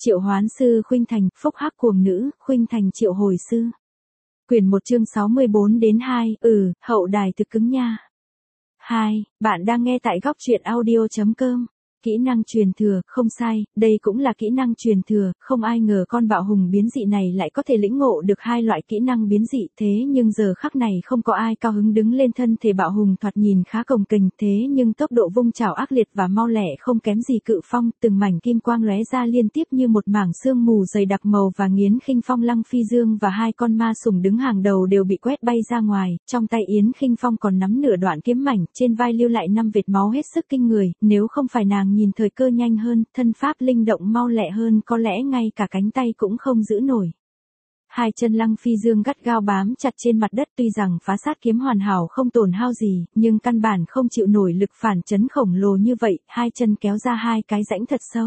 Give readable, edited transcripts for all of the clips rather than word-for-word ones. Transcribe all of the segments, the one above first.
Triệu hoán sư khuynh thành, phúc hắc cuồng nữ, khuynh thành triệu hồi sư. Quyển 1 chương 64 đến 2, hậu đài thực cứng nha. 2, bạn đang nghe tại góc truyện audio.com. Kỹ năng truyền thừa, không sai, đây cũng là kỹ năng truyền thừa, không ai ngờ con bạo hùng biến dị này lại có thể lĩnh ngộ được hai loại kỹ năng biến dị, thế nhưng giờ khắc này không có ai cao hứng đứng lên. Thân thể bạo hùng thoạt nhìn khá cồng kềnh, thế nhưng tốc độ vung chảo ác liệt và mau lẹ không kém gì Cự Phong, từng mảnh kim quang lóe ra liên tiếp như một mảng sương mù dày đặc màu và nghiến Khinh Phong, Lăng Phi Dương và hai con ma sủng đứng hàng đầu đều bị quét bay ra ngoài, trong tay Yến Khinh Phong còn nắm nửa đoạn kiếm mảnh, trên vai lưu lại 5 vệt máu hết sức kinh người, nếu không phải nàng nhìn thời cơ nhanh hơn, thân pháp linh động mau lẹ hơn, có lẽ ngay cả cánh tay cũng không giữ nổi. Hai chân Lăng Phi Dương gắt gao bám chặt trên mặt đất, tuy rằng phá sát kiếm hoàn hảo không tổn hao gì, nhưng căn bản không chịu nổi lực phản chấn khổng lồ như vậy, hai chân kéo ra hai cái rãnh thật sâu.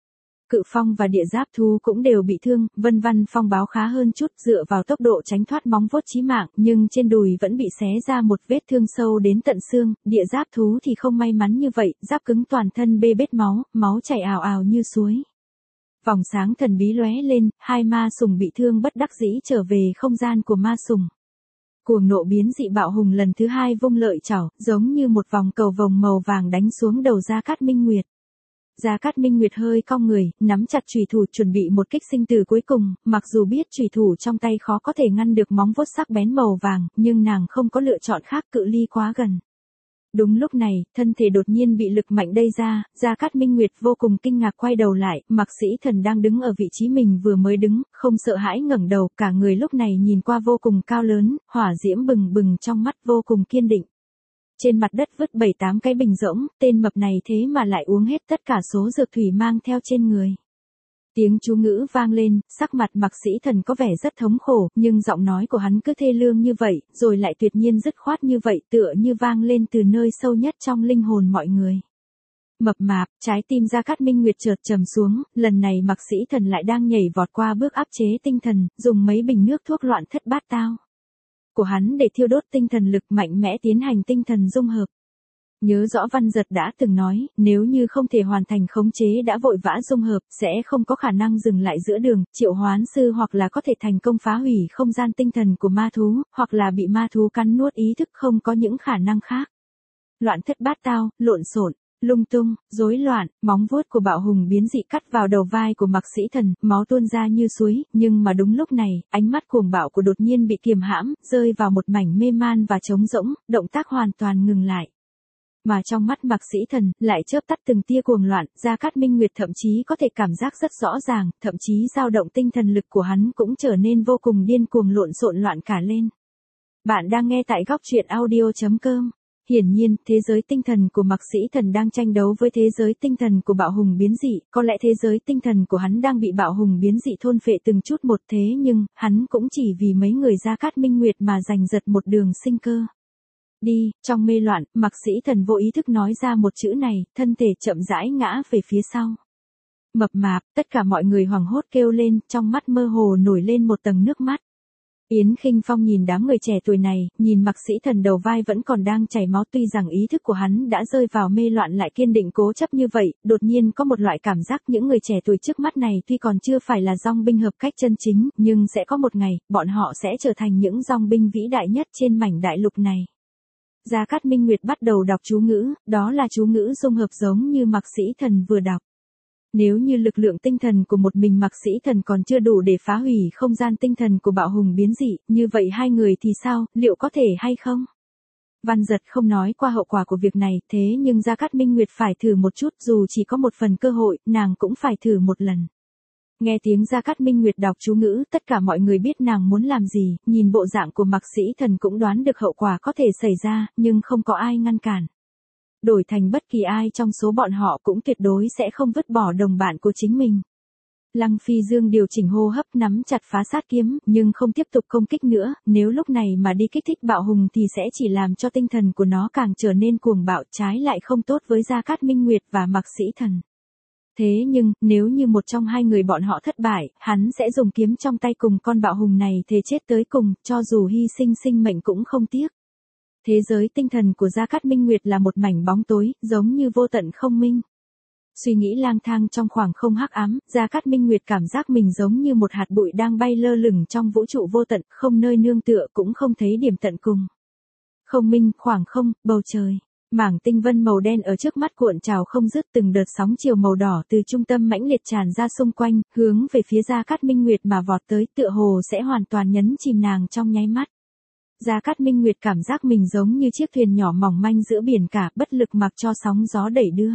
Cự Phong và địa giáp thú cũng đều bị thương, Vân Văn Phong báo khá hơn chút, dựa vào tốc độ tránh thoát móng vuốt chí mạng, nhưng trên đùi vẫn bị xé ra một vết thương sâu đến tận xương, địa giáp thú thì không may mắn như vậy, giáp cứng toàn thân bê bết máu, máu chảy ào ào như suối. Vòng sáng thần bí lóe lên, hai ma sủng bị thương bất đắc dĩ trở về không gian của ma sủng. Cuồng nộ biến dị bạo hùng lần thứ hai vung lợi chảo, giống như một vòng cầu vồng màu vàng đánh xuống đầu Gia Cát Minh Nguyệt. Gia Cát Minh Nguyệt hơi cong người, nắm chặt chùy thủ chuẩn bị một kích sinh tử cuối cùng, mặc dù biết chùy thủ trong tay khó có thể ngăn được móng vuốt sắc bén màu vàng, nhưng nàng không có lựa chọn khác, cự ly quá gần. Đúng lúc này, thân thể đột nhiên bị lực mạnh đẩy ra, Gia Cát Minh Nguyệt vô cùng kinh ngạc quay đầu lại, Mạc Sĩ Thần đang đứng ở vị trí mình vừa mới đứng, không sợ hãi ngẩng đầu, cả người lúc này nhìn qua vô cùng cao lớn, hỏa diễm bừng bừng trong mắt vô cùng kiên định. Trên mặt đất vứt 7-8 cái bình rỗng, tên mập này thế mà lại uống hết tất cả số dược thủy mang theo trên người. Tiếng chú ngữ vang lên, sắc mặt Mạc Sĩ Thần có vẻ rất thống khổ, nhưng giọng nói của hắn cứ thê lương như vậy, rồi lại tuyệt nhiên dứt khoát như vậy, tựa như vang lên từ nơi sâu nhất trong linh hồn mọi người. Mập mạp, trái tim Gia Cát Minh Nguyệt chợt trầm xuống, lần này Mạc Sĩ Thần lại đang nhảy vọt qua bước áp chế tinh thần, dùng mấy bình nước thuốc loạn thất bát tao của hắn để thiêu đốt tinh thần lực, mạnh mẽ tiến hành tinh thần dung hợp. Nhớ rõ Văn Giật đã từng nói, nếu như không thể hoàn thành khống chế đã vội vã dung hợp, sẽ không có khả năng dừng lại giữa đường, triệu hoán sư hoặc là có thể thành công phá hủy không gian tinh thần của ma thú, hoặc là bị ma thú cắn nuốt ý thức, không có những khả năng khác. Loạn thất bát tao, lộn xộn, lung tung, rối loạn, móng vuốt của bạo hùng biến dị cắt vào đầu vai của Mạc Sĩ Thần, máu tuôn ra như suối, nhưng mà đúng lúc này, ánh mắt cuồng bạo của đột nhiên bị kiềm hãm, rơi vào một mảnh mê man và trống rỗng, động tác hoàn toàn ngừng lại. Mà trong mắt Mạc Sĩ Thần, lại chớp tắt từng tia cuồng loạn, Gia Cát Minh Nguyệt thậm chí có thể cảm giác rất rõ ràng, thậm chí dao động tinh thần lực của hắn cũng trở nên vô cùng điên cuồng lộn xộn loạn cả lên. Bạn đang nghe tại góc truyện audio.com. Hiển nhiên, thế giới tinh thần của Mạc Sĩ Thần đang tranh đấu với thế giới tinh thần của bạo hùng biến dị, có lẽ thế giới tinh thần của hắn đang bị bạo hùng biến dị thôn phệ từng chút một, thế nhưng, hắn cũng chỉ vì mấy người Gia Cát Minh Nguyệt mà giành giật một đường sinh cơ. Đi, trong mê loạn, Mạc Sĩ Thần vô ý thức nói ra một chữ này, thân thể chậm rãi ngã về phía sau. Mập mạp, tất cả mọi người hoảng hốt kêu lên, trong mắt mơ hồ nổi lên một tầng nước mắt. Yến Khinh Phong nhìn đám người trẻ tuổi này, nhìn Mạc Sĩ Thần đầu vai vẫn còn đang chảy máu, tuy rằng ý thức của hắn đã rơi vào mê loạn lại kiên định cố chấp như vậy, đột nhiên có một loại cảm giác những người trẻ tuổi trước mắt này tuy còn chưa phải là dòng binh hợp cách chân chính, nhưng sẽ có một ngày, bọn họ sẽ trở thành những dòng binh vĩ đại nhất trên mảnh đại lục này. Gia Cát Minh Nguyệt bắt đầu đọc chú ngữ, đó là chú ngữ dung hợp giống như Mạc Sĩ Thần vừa đọc. Nếu như lực lượng tinh thần của một mình Mạc Sĩ Thần còn chưa đủ để phá hủy không gian tinh thần của bạo hùng biến dị, như vậy hai người thì sao, liệu có thể hay không? Văn Giật không nói qua hậu quả của việc này, thế nhưng Gia Cát Minh Nguyệt phải thử một chút, dù chỉ có một phần cơ hội, nàng cũng phải thử một lần. Nghe tiếng Gia Cát Minh Nguyệt đọc chú ngữ, tất cả mọi người biết nàng muốn làm gì, nhìn bộ dạng của Mạc Sĩ Thần cũng đoán được hậu quả có thể xảy ra, nhưng không có ai ngăn cản. Đổi thành bất kỳ ai trong số bọn họ cũng tuyệt đối sẽ không vứt bỏ đồng bạn của chính mình. Lăng Phi Dương điều chỉnh hô hấp, nắm chặt phá sát kiếm, nhưng không tiếp tục công kích nữa, nếu lúc này mà đi kích thích bạo hùng thì sẽ chỉ làm cho tinh thần của nó càng trở nên cuồng bạo, trái lại không tốt với Gia Cát Minh Nguyệt và Mạc Sĩ Thần. Thế nhưng, nếu như một trong hai người bọn họ thất bại, hắn sẽ dùng kiếm trong tay cùng con bạo hùng này thề chết tới cùng, cho dù hy sinh sinh mệnh cũng không tiếc. Thế giới tinh thần của Gia Cát Minh Nguyệt là một mảnh bóng tối, giống như vô tận không minh. Suy nghĩ lang thang trong khoảng không hắc ám, Gia Cát Minh Nguyệt cảm giác mình giống như một hạt bụi đang bay lơ lửng trong vũ trụ vô tận, không nơi nương tựa cũng không thấy điểm tận cùng. Không minh, khoảng không, bầu trời. Mảng tinh vân màu đen ở trước mắt cuộn trào không dứt, từng đợt sóng chiều màu đỏ từ trung tâm mãnh liệt tràn ra xung quanh, hướng về phía Gia Cát Minh Nguyệt mà vọt tới, tựa hồ sẽ hoàn toàn nhấn chìm nàng trong nháy mắt. Gia Cát Minh Nguyệt cảm giác mình giống như chiếc thuyền nhỏ mỏng manh giữa biển cả, bất lực mặc cho sóng gió đẩy đưa.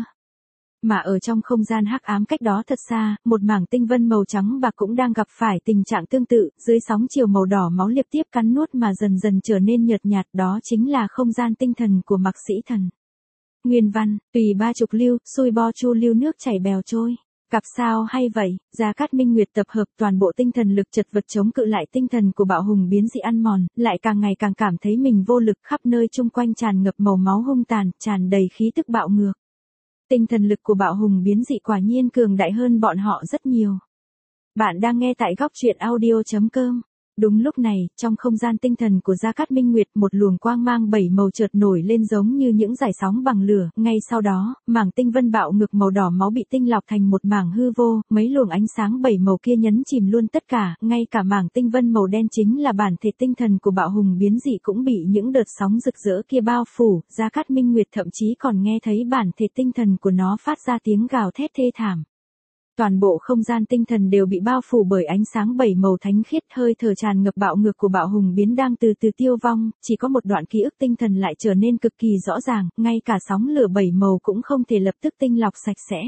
Mà ở trong không gian hắc ám cách đó thật xa, một mảng tinh vân màu trắng bạc cũng đang gặp phải tình trạng tương tự, dưới sóng chiều màu đỏ máu liệp tiếp cắn nuốt mà dần dần trở nên nhợt nhạt, đó chính là không gian tinh thần của Mạc Sĩ Thần. Nguyên văn, tùy 30 lưu, xuôi bo chu lưu nước chảy bèo trôi. Cặp sao hay vậy, Gia Cát Minh Nguyệt tập hợp toàn bộ tinh thần lực chật vật chống cự lại tinh thần của bạo hùng biến dị ăn mòn, lại càng ngày càng cảm thấy mình vô lực, khắp nơi chung quanh tràn ngập màu máu hung tàn, tràn đầy khí tức bạo ngược. Tinh thần lực của bạo hùng biến dị quả nhiên cường đại hơn bọn họ rất nhiều. Bạn đang nghe tại góc truyện audio.com. Đúng lúc này, trong không gian tinh thần của Gia Cát Minh Nguyệt, một luồng quang mang 7 màu chợt nổi lên giống như những dải sóng bằng lửa, ngay sau đó, mảng tinh vân bạo ngược màu đỏ máu bị tinh lọc thành một mảng hư vô, mấy luồng ánh sáng 7 màu kia nhấn chìm luôn tất cả, ngay cả mảng tinh vân màu đen chính là bản thể tinh thần của bạo hùng biến dị cũng bị những đợt sóng rực rỡ kia bao phủ, Gia Cát Minh Nguyệt thậm chí còn nghe thấy bản thể tinh thần của nó phát ra tiếng gào thét thê thảm. Toàn bộ không gian tinh thần đều bị bao phủ bởi ánh sáng 7 màu thánh khiết, hơi thở tràn ngập bạo ngược của bạo hùng biến đang từ từ tiêu vong, chỉ có một đoạn ký ức tinh thần lại trở nên cực kỳ rõ ràng, ngay cả sóng lửa 7 màu cũng không thể lập tức tinh lọc sạch sẽ.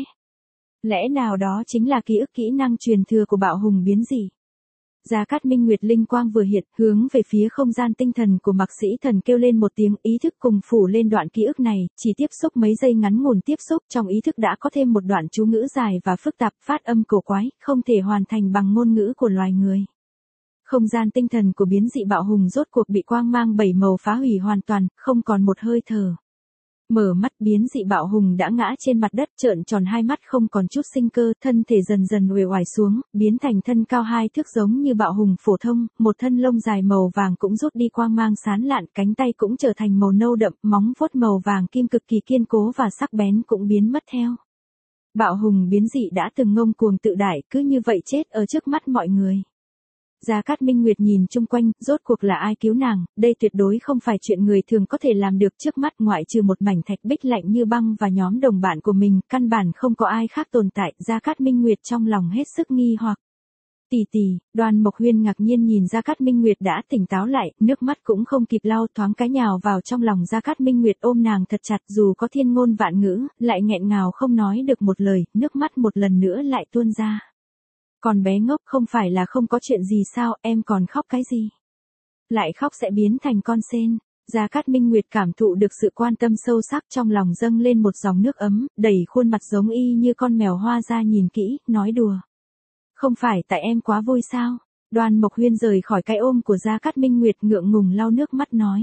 Lẽ nào đó chính là ký ức kỹ năng truyền thừa của bạo hùng biến dị? Gia Cát Minh Nguyệt linh quang vừa hiện, hướng về phía không gian tinh thần của Mạc Sĩ Thần kêu lên một tiếng, ý thức cùng phủ lên đoạn ký ức này, chỉ tiếp xúc mấy giây ngắn ngủn tiếp xúc, trong ý thức đã có thêm một đoạn chú ngữ dài và phức tạp, phát âm cổ quái, không thể hoàn thành bằng ngôn ngữ của loài người. Không gian tinh thần của biến dị bạo hùng rốt cuộc bị quang mang 7 màu phá hủy hoàn toàn, không còn một hơi thở. Mở mắt, biến dị bạo hùng đã ngã trên mặt đất, trợn tròn hai mắt không còn chút sinh cơ, thân thể dần dần uể oải xuống, biến thành thân cao 2 thước giống như bạo hùng phổ thông, một thân lông dài màu vàng cũng rút đi quang mang sáng lạn, cánh tay cũng trở thành màu nâu đậm, móng vuốt màu vàng kim cực kỳ kiên cố và sắc bén cũng biến mất theo. Bạo hùng biến dị đã từng ngông cuồng tự đại, cứ như vậy chết ở trước mắt mọi người. Gia Cát Minh Nguyệt nhìn chung quanh, rốt cuộc là ai cứu nàng, đây tuyệt đối không phải chuyện người thường có thể làm được, trước mắt ngoại trừ một mảnh thạch bích lạnh như băng và nhóm đồng bạn của mình, căn bản không có ai khác tồn tại, Gia Cát Minh Nguyệt trong lòng hết sức nghi hoặc. Tỷ tỷ, Đoan Mộc Huyên ngạc nhiên nhìn Gia Cát Minh Nguyệt đã tỉnh táo lại, nước mắt cũng không kịp lau, thoáng cái nhào vào trong lòng Gia Cát Minh Nguyệt ôm nàng thật chặt, dù có thiên ngôn vạn ngữ, lại nghẹn ngào không nói được một lời, nước mắt một lần nữa lại tuôn ra. Còn bé ngốc, không phải là không có chuyện gì sao, em còn khóc cái gì? Lại khóc sẽ biến thành con sên. Gia Cát Minh Nguyệt cảm thụ được sự quan tâm sâu sắc, trong lòng dâng lên một dòng nước ấm, đẩy khuôn mặt giống y như con mèo hoa ra nhìn kỹ, nói đùa. Không phải tại em quá vui sao? Đoan Mộc Huyên rời khỏi cái ôm của Gia Cát Minh Nguyệt, ngượng ngùng lau nước mắt nói.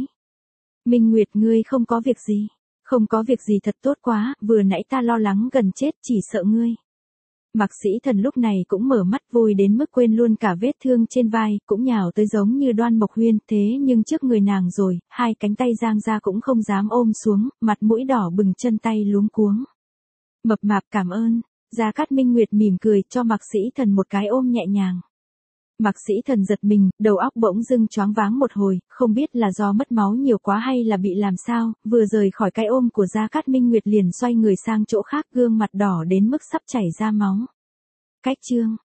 Minh Nguyệt, ngươi không có việc gì. Không có việc gì thật tốt quá, vừa nãy ta lo lắng gần chết, chỉ sợ ngươi. Mạc Sĩ Thần lúc này cũng mở mắt, vui đến mức quên luôn cả vết thương trên vai, cũng nhào tới giống như Đoan Mộc Huyên, thế nhưng trước người nàng rồi, hai cánh tay giang ra cũng không dám ôm xuống, mặt mũi đỏ bừng, chân tay luống cuống. Mập mạp cảm ơn. Gia Cát Minh Nguyệt mỉm cười, cho Mạc Sĩ Thần một cái ôm nhẹ nhàng. Mạc Sĩ Thần giật mình, đầu óc bỗng dưng choáng váng một hồi, không biết là do mất máu nhiều quá hay là bị làm sao, vừa rời khỏi cái ôm của Gia Cát Minh Nguyệt liền xoay người sang chỗ khác, gương mặt đỏ đến mức sắp chảy ra máu. Cách chương